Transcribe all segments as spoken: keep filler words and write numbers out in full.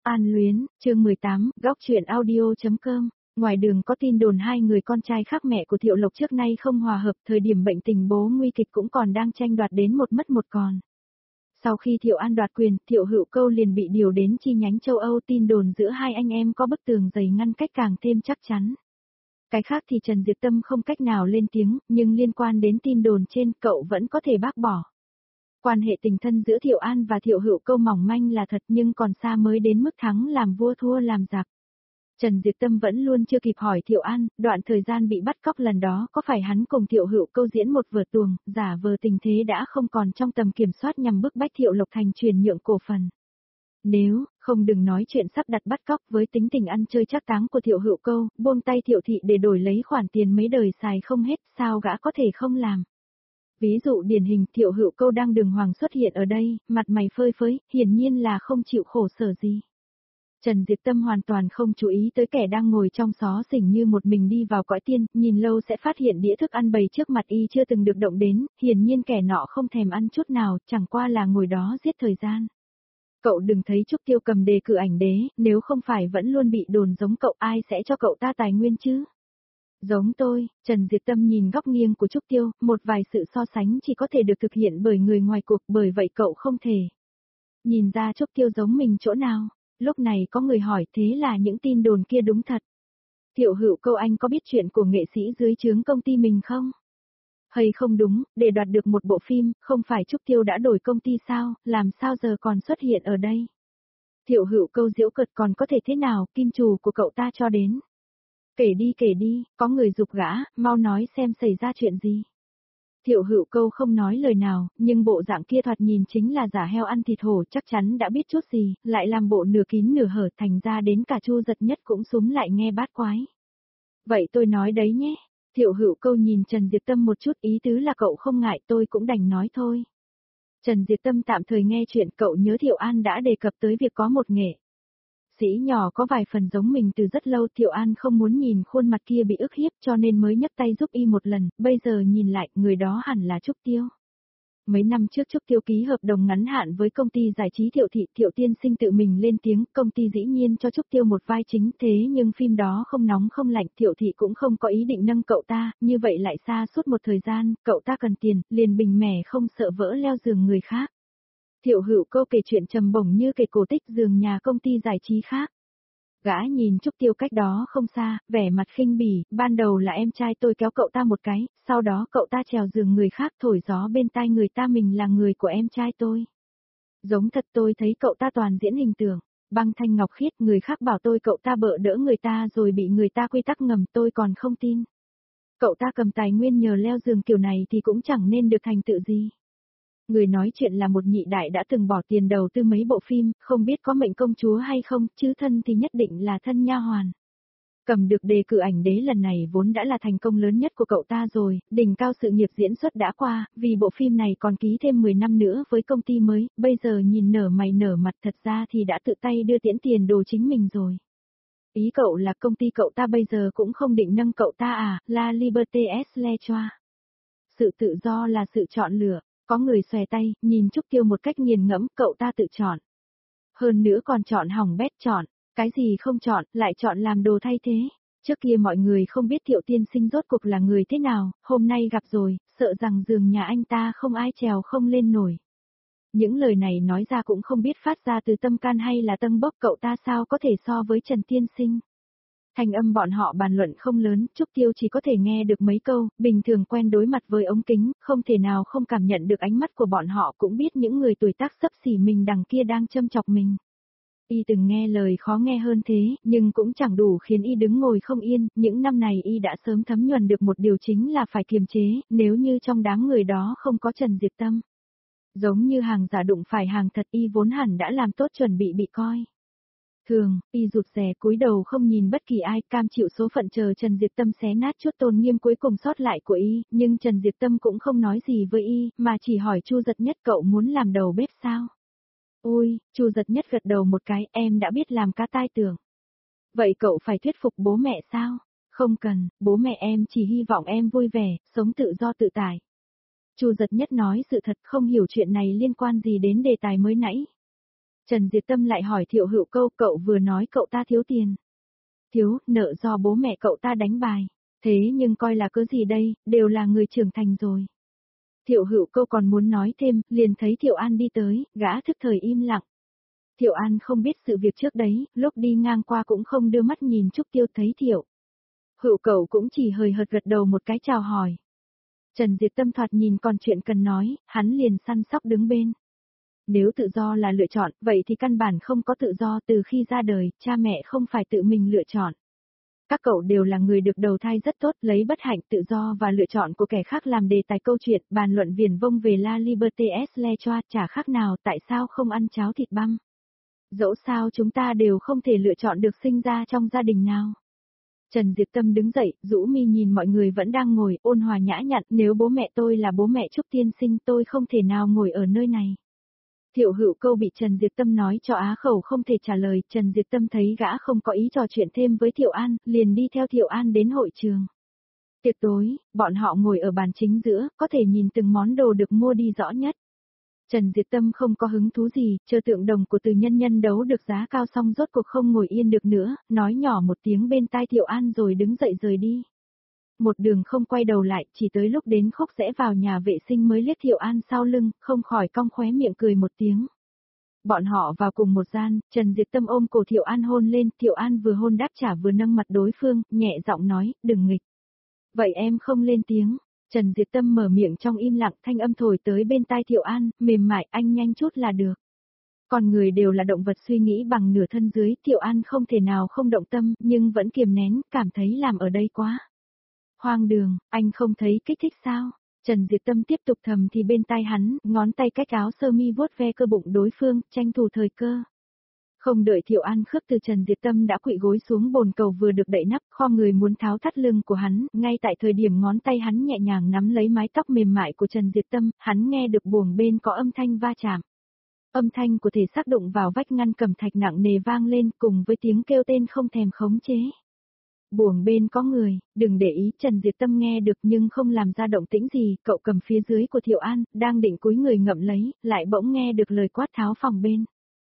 An Luyến, chương mười tám, góc truyện audio.com. Ngoài đường có tin đồn hai người con trai khác mẹ của Thiệu Lộc trước nay không hòa hợp, thời điểm bệnh tình bố nguy kịch cũng còn đang tranh đoạt đến một mất một còn. Sau khi Thiệu An đoạt quyền, Thiệu Hữu Câu liền bị điều đến chi nhánh châu Âu, tin đồn giữa hai anh em có bức tường dày ngăn cách càng thêm chắc chắn. Cái khác thì Trần Diệp Tâm không cách nào lên tiếng, nhưng liên quan đến tin đồn trên, cậu vẫn có thể bác bỏ. Quan hệ tình thân giữa Thiệu An và Thiệu Hữu Câu mỏng manh là thật, nhưng còn xa mới đến mức thắng làm vua thua làm giặc. Trần Diệp Tâm vẫn luôn chưa kịp hỏi Thiệu An, đoạn thời gian bị bắt cóc lần đó có phải hắn cùng Thiệu Hữu Câu diễn một vở tuồng, giả vờ tình thế đã không còn trong tầm kiểm soát nhằm bức bách Thiệu Lộc Thành chuyển nhượng cổ phần. Nếu, không đừng nói chuyện sắp đặt bắt cóc, với tính tình ăn chơi trác táng của Thiệu Hữu Câu, buông tay Thiệu thị để đổi lấy khoản tiền mấy đời xài không hết, sao gã có thể không làm. Ví dụ điển hình, Thiệu Hữu Câu đang đường hoàng xuất hiện ở đây, mặt mày phơi phới, hiển nhiên là không chịu khổ sở gì. Trần Diệp Tâm hoàn toàn không chú ý tới kẻ đang ngồi trong xó xỉnh như một mình đi vào cõi tiên, nhìn lâu sẽ phát hiện đĩa thức ăn bày trước mặt y chưa từng được động đến, hiển nhiên kẻ nọ không thèm ăn chút nào, chẳng qua là ngồi đó giết thời gian. Cậu đừng thấy Trúc Tiêu cầm đề cử ảnh đế, nếu không phải vẫn luôn bị đồn giống cậu, ai sẽ cho cậu ta tài nguyên chứ? Giống tôi, Trần Diệp Tâm nhìn góc nghiêng của Trúc Tiêu, một vài sự so sánh chỉ có thể được thực hiện bởi người ngoài cuộc, bởi vậy cậu không thể nhìn ra Trúc Tiêu giống mình chỗ nào. Lúc này có người hỏi, thế là những tin đồn kia đúng thật? Thiệu Hữu Câu, anh có biết chuyện của nghệ sĩ dưới trướng công ty mình không? Hay không đúng, để đoạt được một bộ phim, không phải Trúc Tiêu đã đổi công ty sao, làm sao giờ còn xuất hiện ở đây? Thiệu Hữu Câu giễu cợt, còn có thể thế nào, kim chủ của cậu ta cho đến. Kể đi kể đi, có người giục gã, mau nói xem xảy ra chuyện gì. Thiệu Hữu Câu không nói lời nào, nhưng bộ dạng kia thoạt nhìn chính là giả heo ăn thịt hổ, chắc chắn đã biết chút gì, lại làm bộ nửa kín nửa hở, thành ra đến cả Chu Giật Nhất cũng súm lại nghe bát quái. Vậy tôi nói đấy nhé. Thiệu Hữu Câu nhìn Trần Diệp Tâm một chút, ý tứ là cậu không ngại, tôi cũng đành nói thôi. Trần Diệp Tâm tạm thời nghe chuyện, cậu nhớ Thiệu An đã đề cập tới việc có một nghệ sĩ nhỏ có vài phần giống mình từ rất lâu. Thiệu An không muốn nhìn khuôn mặt kia bị ức hiếp cho nên mới nhấc tay giúp y một lần, bây giờ nhìn lại, người đó hẳn là Trúc Tiêu. Mấy năm trước Trúc Tiêu ký hợp đồng ngắn hạn với công ty giải trí Thiệu thị, Thiệu tiên sinh tự mình lên tiếng, công ty dĩ nhiên cho Trúc Tiêu một vai chính, thế nhưng phim đó không nóng không lạnh, Thiệu thị cũng không có ý định nâng cậu ta, như vậy lại xa suốt một thời gian, cậu ta cần tiền, liền bình mẻ không sợ vỡ leo giường người khác. Thiệu Hữu Câu kể chuyện trầm bổng như kể cổ tích giường nhà công ty giải trí khác. Gã nhìn Trúc Tiêu cách đó không xa, vẻ mặt khinh bỉ, ban đầu là em trai tôi kéo cậu ta một cái, sau đó cậu ta trèo giường người khác thổi gió bên tai người ta mình là người của em trai tôi. Giống thật, tôi thấy cậu ta toàn diễn hình tượng, băng thanh ngọc khiết, người khác bảo tôi cậu ta bợ đỡ người ta rồi bị người ta quy tắc ngầm, tôi còn không tin. Cậu ta cầm tài nguyên nhờ leo giường kiểu này thì cũng chẳng nên được thành tựu gì. Người nói chuyện là một nhị đại đã từng bỏ tiền đầu tư mấy bộ phim, không biết có mệnh công chúa hay không, chứ thân thì nhất định là thân nha hoàn. Cầm được đề cử ảnh đế lần này vốn đã là thành công lớn nhất của cậu ta rồi, đỉnh cao sự nghiệp diễn xuất đã qua, vì bộ phim này còn ký thêm mười năm nữa với công ty mới, bây giờ nhìn nở mày nở mặt, thật ra thì đã tự tay đưa tiễn tiền đồ chính mình rồi. Ý cậu là công ty cậu ta bây giờ cũng không định nâng cậu ta à, La Liberté es le choix. Sự tự do là sự chọn lựa. Có người xòe tay, nhìn Trúc Tiêu một cách nghiền ngẫm, cậu ta tự chọn. Hơn nữa còn chọn hỏng bét, chọn, cái gì không chọn, lại chọn làm đồ thay thế. Trước kia mọi người không biết Thiệu tiên sinh rốt cuộc là người thế nào, hôm nay gặp rồi, sợ rằng giường nhà anh ta không ai trèo không lên nổi. Những lời này nói ra cũng không biết phát ra từ tâm can hay là tâm bốc, cậu ta sao có thể so với Trần tiên sinh. Thanh âm bọn họ bàn luận không lớn, Trúc Tiêu chỉ có thể nghe được mấy câu, bình thường quen đối mặt với ống kính, không thể nào không cảm nhận được ánh mắt của bọn họ, cũng biết những người tuổi tác xấp xỉ mình đằng kia đang châm chọc mình. Y từng nghe lời khó nghe hơn thế, nhưng cũng chẳng đủ khiến y đứng ngồi không yên, những năm này y đã sớm thấm nhuần được một điều chính là phải kiềm chế, nếu như trong đám người đó không có Trần Diệp Tâm. Giống như hàng giả đụng phải hàng thật, y vốn hẳn đã làm tốt chuẩn bị bị coi thường, y rụt rè cúi đầu không nhìn bất kỳ ai, cam chịu số phận chờ Trần Diệp Tâm xé nát chút tôn nghiêm cuối cùng sót lại của y, nhưng Trần Diệp Tâm cũng không nói gì với y, mà chỉ hỏi Chu Giật Nhất, cậu muốn làm đầu bếp sao? Ôi, Chu Giật Nhất gật đầu một cái, em đã biết làm cá tai tưởng. Vậy cậu phải thuyết phục bố mẹ sao? Không cần, bố mẹ em chỉ hy vọng em vui vẻ, sống tự do tự tại. Chu Giật Nhất nói sự thật, không hiểu chuyện này liên quan gì đến đề tài mới nãy. Trần Diệp Tâm lại hỏi Thiệu Hữu câu, cậu vừa nói cậu ta thiếu tiền. Thiếu, nợ do bố mẹ cậu ta đánh bài. Thế nhưng coi là cớ gì đây, đều là người trưởng thành rồi. Thiệu Hữu câu còn muốn nói thêm, liền thấy Thiệu An đi tới, gã thức thời im lặng. Thiệu An không biết sự việc trước đấy, lúc đi ngang qua cũng không đưa mắt nhìn Trúc Tiêu, thấy Thiệu Hữu cậu cũng chỉ hời hợt gật đầu một cái chào hỏi. Trần Diệp Tâm thoạt nhìn còn chuyện cần nói, hắn liền săn sóc đứng bên. Nếu tự do là lựa chọn, vậy thì căn bản không có tự do, từ khi ra đời, cha mẹ không phải tự mình lựa chọn. Các cậu đều là người được đầu thai rất tốt, lấy bất hạnh, tự do và lựa chọn của kẻ khác làm đề tài câu chuyện, bàn luận viển vông về La Liberté es le choix, chả khác nào, tại sao không ăn cháo thịt băm. Dẫu sao chúng ta đều không thể lựa chọn được sinh ra trong gia đình nào. Trần Diệp Tâm đứng dậy, rũ mi nhìn mọi người vẫn đang ngồi, ôn hòa nhã nhặn, nếu bố mẹ tôi là bố mẹ Trúc tiên sinh tôi không thể nào ngồi ở nơi này. Thiệu Hữu câu bị Trần Diệp Tâm nói cho á khẩu không thể trả lời, Trần Diệp Tâm thấy gã không có ý trò chuyện thêm với Thiệu An, liền đi theo Thiệu An đến hội trường. Tiệc tối, bọn họ ngồi ở bàn chính giữa, có thể nhìn từng món đồ được mua đi rõ nhất. Trần Diệp Tâm không có hứng thú gì, chờ tượng đồng của Từ Nhân Nhân đấu được giá cao xong rốt cuộc không ngồi yên được nữa, nói nhỏ một tiếng bên tai Thiệu An rồi đứng dậy rời đi. Một đường không quay đầu lại, chỉ tới lúc đến khúc rẽ vào nhà vệ sinh mới liếc Thiệu An sau lưng, không khỏi cong khóe miệng cười một tiếng. Bọn họ vào cùng một gian, Trần Diệp Tâm ôm cổ Thiệu An hôn lên, Thiệu An vừa hôn đáp trả vừa nâng mặt đối phương, nhẹ giọng nói, đừng nghịch. Vậy em không lên tiếng. Trần Diệp Tâm mở miệng trong im lặng, thanh âm thổi tới bên tai Thiệu An, mềm mại, anh nhanh chút là được. Con người đều là động vật suy nghĩ bằng nửa thân dưới, Thiệu An không thể nào không động tâm, nhưng vẫn kiềm nén, cảm thấy làm ở đây quá. Hoang đường, anh không thấy kích thích sao? Trần Diệp Tâm tiếp tục thầm thì bên tai hắn, ngón tay cách áo sơ mi vuốt ve cơ bụng đối phương, tranh thủ thời cơ. Không đợi Thiệu An khước từ Trần Diệp Tâm đã quỵ gối xuống bồn cầu vừa được đậy nắp, kho người muốn tháo thắt lưng của hắn, ngay tại thời điểm ngón tay hắn nhẹ nhàng nắm lấy mái tóc mềm mại của Trần Diệp Tâm, hắn nghe được buồng bên có âm thanh va chạm. Âm thanh của thể xác đụng vào vách ngăn cẩm thạch nặng nề vang lên cùng với tiếng kêu tên không thèm khống chế. Buồng bên có người, đừng để ý, Trần Diệp Tâm nghe được nhưng không làm ra động tĩnh gì, cậu cầm phía dưới của Thiệu An, đang định cúi người ngậm lấy, lại bỗng nghe được lời quát tháo phòng bên.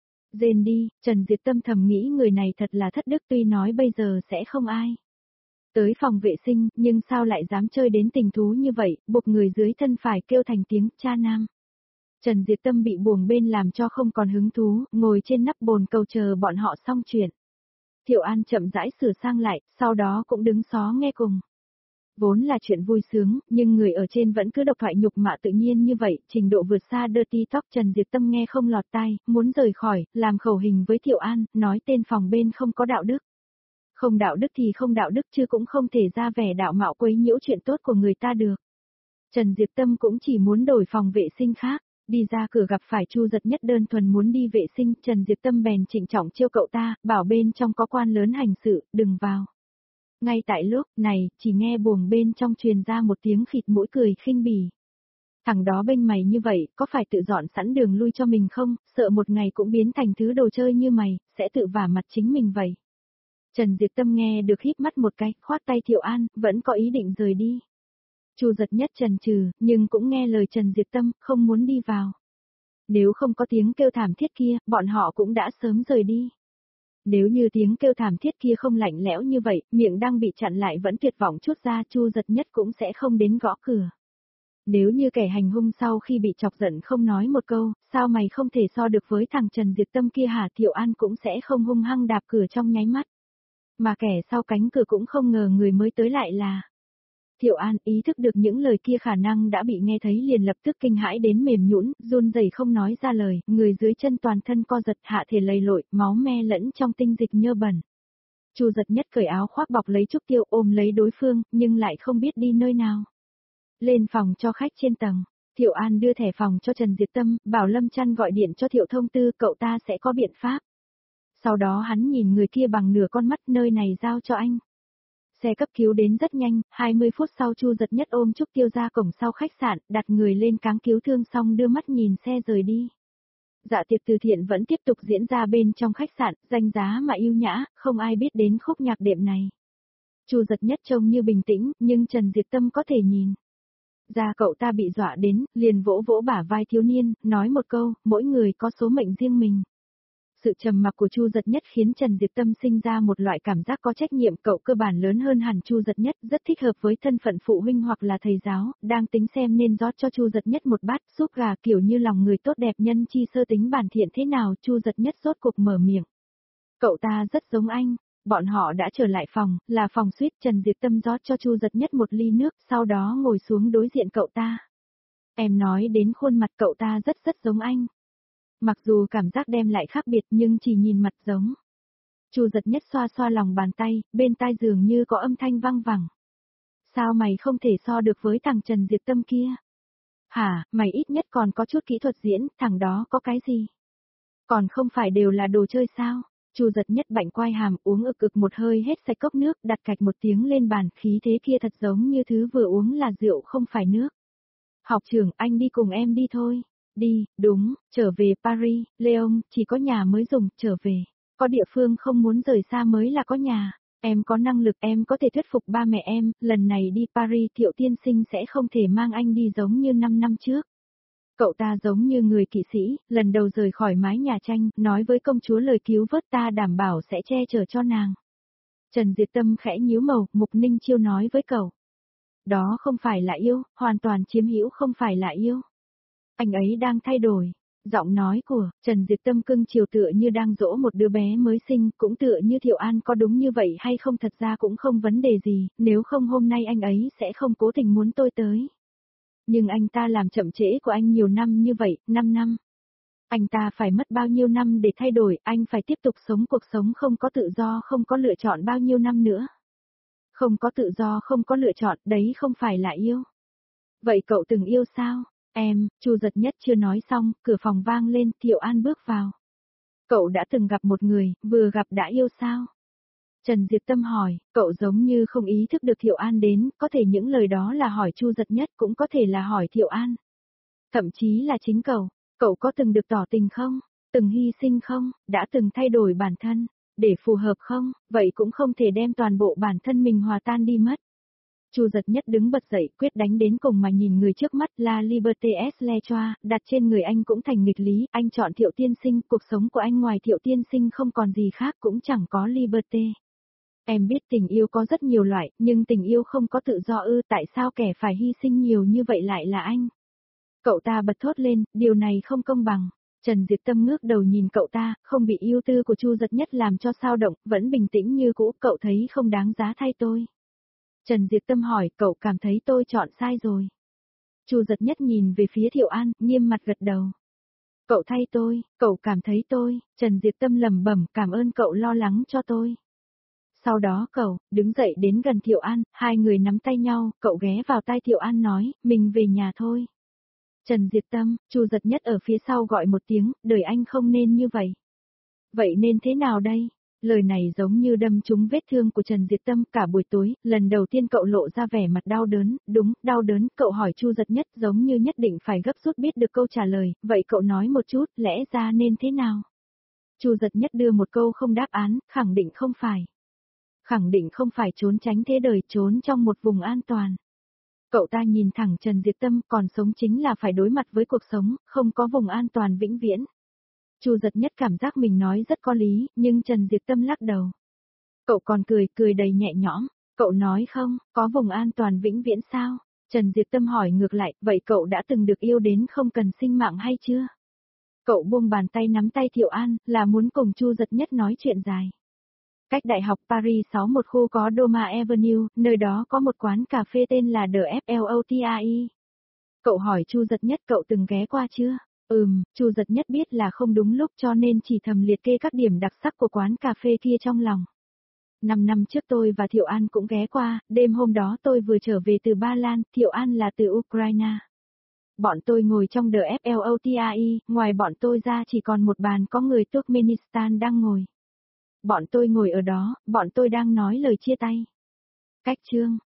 Rên đi, Trần Diệp Tâm thầm nghĩ người này thật là thất đức, tuy nói bây giờ sẽ không ai tới phòng vệ sinh, nhưng sao lại dám chơi đến tình thú như vậy, buộc người dưới thân phải kêu thành tiếng cha nam. Trần Diệp Tâm bị buồng bên làm cho không còn hứng thú, ngồi trên nắp bồn cầu chờ bọn họ xong chuyện. Thiệu An chậm rãi sửa sang lại, sau đó cũng đứng xó nghe cùng. Vốn là chuyện vui sướng, nhưng người ở trên vẫn cứ độc thoại nhục mạ tự nhiên như vậy, trình độ vượt xa dirty talk. Trần Diệp Tâm nghe không lọt tai, muốn rời khỏi, làm khẩu hình với Thiệu An, nói tên phòng bên không có đạo đức. Không đạo đức thì không đạo đức chứ cũng không thể ra vẻ đạo mạo quấy nhiễu chuyện tốt của người ta được. Trần Diệp Tâm cũng chỉ muốn đổi phòng vệ sinh khác. Đi ra cửa gặp phải Chu Giật Nhất đơn thuần muốn đi vệ sinh, Trần Diệp Tâm bèn trịnh trọng trêu cậu ta, bảo bên trong có quan lớn hành sự, đừng vào. Ngay tại lúc này, chỉ nghe buồng bên trong truyền ra một tiếng khịt mũi cười khinh bỉ. Thằng đó bênh mày như vậy, có phải tự dọn sẵn đường lui cho mình không, sợ một ngày cũng biến thành thứ đồ chơi như mày, sẽ tự vả mặt chính mình vậy. Trần Diệp Tâm nghe được híp mắt một cái, khoát tay Thiệu An, vẫn có ý định rời đi. Chu Giật Nhất chần chừ, nhưng cũng nghe lời Trần Diệp Tâm, không muốn đi vào. Nếu không có tiếng kêu thảm thiết kia, bọn họ cũng đã sớm rời đi. Nếu như tiếng kêu thảm thiết kia không lạnh lẽo như vậy, miệng đang bị chặn lại vẫn tuyệt vọng chút ra, Chu Giật Nhất cũng sẽ không đến gõ cửa. Nếu như kẻ hành hung sau khi bị chọc giận không nói một câu, sao mày không thể so được với thằng Trần Diệp Tâm kia hả? Thiệu An cũng sẽ không hung hăng đạp cửa trong nháy mắt. Mà kẻ sau cánh cửa cũng không ngờ người mới tới lại là... Thiệu An ý thức được những lời kia khả năng đã bị nghe thấy liền lập tức kinh hãi đến mềm nhũn, run rẩy không nói ra lời, người dưới chân toàn thân co giật, hạ thể lầy lội, máu me lẫn trong tinh dịch nhơ bẩn. Chu Giật Nhất cởi áo khoác bọc lấy Trúc Tiêu ôm lấy đối phương, nhưng lại không biết đi nơi nào. Lên phòng cho khách trên tầng, Thiệu An đưa thẻ phòng cho Trần Diệp Tâm, bảo Lâm Chăn gọi điện cho Thiệu Thông Tư, cậu ta sẽ có biện pháp. Sau đó hắn nhìn người kia bằng nửa con mắt, nơi này giao cho anh. Xe cấp cứu đến rất nhanh, hai mươi phút sau Chu Giật Nhất ôm Trúc Tiêu ra cổng sau khách sạn, đặt người lên cáng cứu thương xong đưa mắt nhìn xe rời đi. Dạ tiệc từ thiện vẫn tiếp tục diễn ra bên trong khách sạn, danh giá mà yêu nhã, không ai biết đến khúc nhạc đệm này. Chu Giật Nhất trông như bình tĩnh, nhưng Trần Diệp Tâm có thể nhìn ra cậu ta bị dọa đến, liền vỗ vỗ bả vai thiếu niên, nói một câu, mỗi người có số mệnh riêng mình. Sự trầm mặc của Chu Giật Nhất khiến Trần Diệp Tâm sinh ra một loại cảm giác có trách nhiệm, cậu cơ bản lớn hơn hẳn Chu Giật Nhất, rất thích hợp với thân phận phụ huynh hoặc là thầy giáo, đang tính xem nên rót cho Chu Giật Nhất một bát súp gà kiểu như lòng người tốt đẹp nhân chi sơ tính bản thiện thế nào. Chu Giật Nhất rốt cuộc mở miệng. Cậu ta rất giống anh. Bọn họ đã trở lại phòng, là phòng suite. Trần Diệp Tâm rót cho Chu Giật Nhất một ly nước, sau đó ngồi xuống đối diện cậu ta. Em nói đến khuôn mặt cậu ta rất rất giống anh. Mặc dù cảm giác đem lại khác biệt nhưng chỉ nhìn mặt giống. Chu Giật Nhất xoa xoa lòng bàn tay, bên tai dường như có âm thanh vang vẳng. Sao mày không thể so được với thằng Trần Diệp Tâm kia? Hả, mày ít nhất còn có chút kỹ thuật diễn, thằng đó có cái gì? Còn không phải đều là đồ chơi sao? Chu Giật Nhất bạnh quai hàm, uống ực ực một hơi hết sạch cốc nước, đặt cạch một tiếng lên bàn, khí thế kia thật giống như thứ vừa uống là rượu không phải nước. Học trưởng, anh đi cùng em đi thôi. Đi, đúng, trở về Paris, Leon, chỉ có nhà mới dùng, trở về. Có địa phương không muốn rời xa mới là có nhà. Em có năng lực, em có thể thuyết phục ba mẹ em, lần này đi Paris Thiệu tiên sinh sẽ không thể mang anh đi giống như năm năm trước. Cậu ta giống như người kỵ sĩ, lần đầu rời khỏi mái nhà tranh, nói với công chúa lời cứu vớt ta đảm bảo sẽ che chở cho nàng. Trần Diệp Tâm khẽ nhíu màu, Mục Ninh Chiêu nói với cậu. Đó không phải là yêu, hoàn toàn chiếm hữu không phải là yêu. Anh ấy đang thay đổi. Giọng nói của Trần Diệp Tâm cưng chiều tựa như đang dỗ một đứa bé mới sinh, cũng tựa như Thiệu An có đúng như vậy hay không thật ra cũng không vấn đề gì, nếu không hôm nay anh ấy sẽ không cố tình muốn tôi tới. Nhưng anh ta làm chậm trễ của anh nhiều năm như vậy, năm năm. Anh ta phải mất bao nhiêu năm để thay đổi, anh phải tiếp tục sống cuộc sống không có tự do, không có lựa chọn bao nhiêu năm nữa. Không có tự do, không có lựa chọn, đấy không phải là yêu. Vậy cậu từng yêu sao? Em, Chu Giật Nhất chưa nói xong, cửa phòng vang lên, Thiệu An bước vào. Cậu đã từng gặp một người, vừa gặp đã yêu sao? Trần Diệp Tâm hỏi, cậu giống như không ý thức được Thiệu An đến, có thể những lời đó là hỏi Chu Giật Nhất, cũng có thể là hỏi Thiệu An. Thậm chí là chính cậu, cậu có từng được tỏ tình không? Từng hy sinh không? Đã từng thay đổi bản thân, để phù hợp không? Vậy cũng không thể đem toàn bộ bản thân mình hòa tan đi mất. Chu Giật Nhất đứng bật dậy, quyết đánh đến cùng mà nhìn người trước mắt, La Liberté est le choix, đặt trên người anh cũng thành nghịch lý, anh chọn Thiệu tiên sinh, cuộc sống của anh ngoài Thiệu tiên sinh không còn gì khác, cũng chẳng có Liberté. Em biết tình yêu có rất nhiều loại, nhưng tình yêu không có tự do ư, tại sao kẻ phải hy sinh nhiều như vậy lại là anh? Cậu ta bật thốt lên, điều này không công bằng. Trần Diệp Tâm ngước đầu nhìn cậu ta, không bị ưu tư của Chu Giật Nhất làm cho sao động, vẫn bình tĩnh như cũ, cậu thấy không đáng giá thay tôi. Trần Diệp Tâm hỏi, cậu cảm thấy tôi chọn sai rồi. Chu Giật Nhất nhìn về phía Thiệu An, nghiêm mặt gật đầu. Cậu thay tôi, cậu cảm thấy tôi, Trần Diệp Tâm lẩm bẩm, cảm ơn cậu lo lắng cho tôi. Sau đó cậu, đứng dậy đến gần Thiệu An, hai người nắm tay nhau, cậu ghé vào tai Thiệu An nói, mình về nhà thôi. Trần Diệp Tâm, Chu Giật Nhất ở phía sau gọi một tiếng, đời anh không nên như vậy. Vậy nên thế nào đây? Lời này giống như đâm trúng vết thương của Trần Diệp Tâm cả buổi tối, lần đầu tiên cậu lộ ra vẻ mặt đau đớn, đúng, đau đớn, cậu hỏi Chu Giật Nhất giống như nhất định phải gấp rút biết được câu trả lời, vậy cậu nói một chút, lẽ ra nên thế nào? Chu Giật Nhất đưa một câu không đáp án, khẳng định không phải. Khẳng định không phải trốn tránh thế đời, trốn trong một vùng an toàn. Cậu ta nhìn thẳng Trần Diệp Tâm, còn sống chính là phải đối mặt với cuộc sống, không có vùng an toàn vĩnh viễn. Chu Giật Nhất cảm giác mình nói rất có lý, nhưng Trần Diệp Tâm lắc đầu. Cậu còn cười, cười đầy nhẹ nhõm. Cậu nói không, có vùng an toàn vĩnh viễn sao? Trần Diệp Tâm hỏi ngược lại, vậy cậu đã từng được yêu đến không cần sinh mạng hay chưa? Cậu buông bàn tay nắm tay Thiệu An, là muốn cùng Chu Giật Nhất nói chuyện dài. Cách Đại học Paris sáu một khu có Doma Avenue, nơi đó có một quán cà phê tên là The Flotai. Cậu hỏi Chu Giật Nhất cậu từng ghé qua chưa? Ừm, Chu Giật Nhất biết là không đúng lúc cho nên chỉ thầm liệt kê các điểm đặc sắc của quán cà phê kia trong lòng. Năm năm trước tôi và Thiệu An cũng ghé qua, đêm hôm đó tôi vừa trở về từ Ba Lan, Thiệu An là từ Ukraine. Bọn tôi ngồi trong The Flotai, ngoài bọn tôi ra chỉ còn một bàn có người Turkmenistan đang ngồi. Bọn tôi ngồi ở đó, bọn tôi đang nói lời chia tay. Cách chương